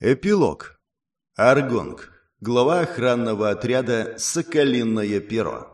Эпилог. Аргонг. Глава охранного отряда «Соколиное перо».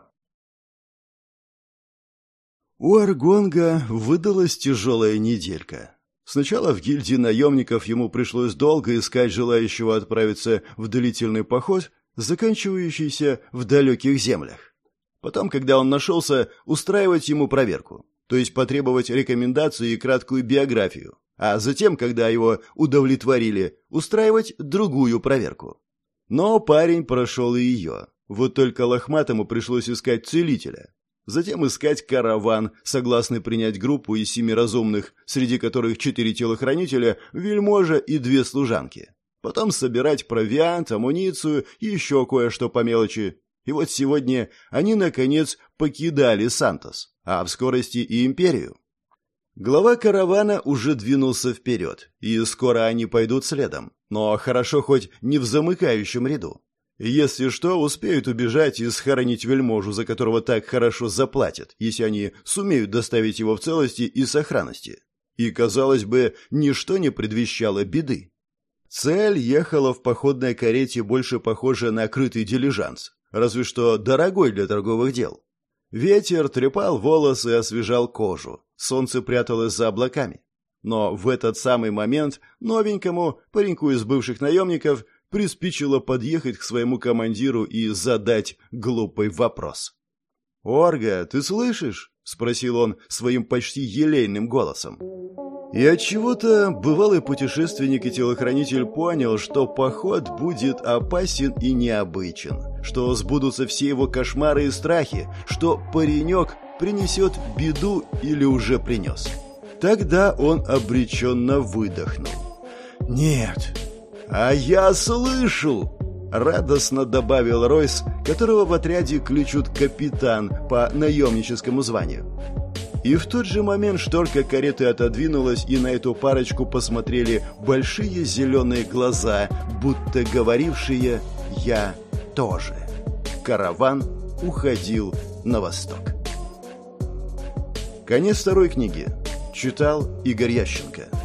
У Аргонга выдалась тяжелая неделька. Сначала в гильдии наемников ему пришлось долго искать желающего отправиться в длительный поход, заканчивающийся в далеких землях. Потом, когда он нашелся, устраивать ему проверку, то есть потребовать рекомендации и краткую биографию, а затем, когда его удовлетворили, устраивать другую проверку. Но парень прошел и ее. Вот только Лохматому пришлось искать целителя. Затем искать караван, согласный принять группу из 7 разумных, среди которых 4 телохранителя, вельможа и 2 служанки. Потом собирать провиант, амуницию и еще кое-что по мелочи. И вот сегодня они, наконец, покидали Сантос, а в скорости и Империю. Глава каравана уже двинулся вперед, и скоро они пойдут следом, но хорошо хоть не в замыкающем ряду. Если что, успеют убежать и схоронить вельможу, за которого так хорошо заплатят, если они сумеют доставить его в целости и сохранности. И, казалось бы, ничто не предвещало беды. Цель ехала в походной карете, больше похожей на крытый дилижанс, разве что дорогой для торговых дел. Ветер трепал волосы и освежал кожу. Солнце пряталось за облаками. Но в этот самый момент новенькому, пареньку из бывших наемников, приспичило подъехать к своему командиру и задать глупый вопрос. «Орга, ты слышишь?» — спросил он своим почти елейным голосом. И отчего-то бывалый путешественник и телохранитель понял, что поход будет опасен и необычен, что сбудутся все его кошмары и страхи, что паренек принесет беду или уже принес. Тогда он обреченно выдохнул. «Нет, а я слышу!» — радостно добавил Ройс, которого в отряде кличут капитан по наемническому званию. И в тот же момент шторка кареты отодвинулась, и на эту парочку посмотрели большие зеленые глаза, будто говорившие «Я тоже». Караван уходил на восток. Конец второй книги. Читал Игорь Ященко.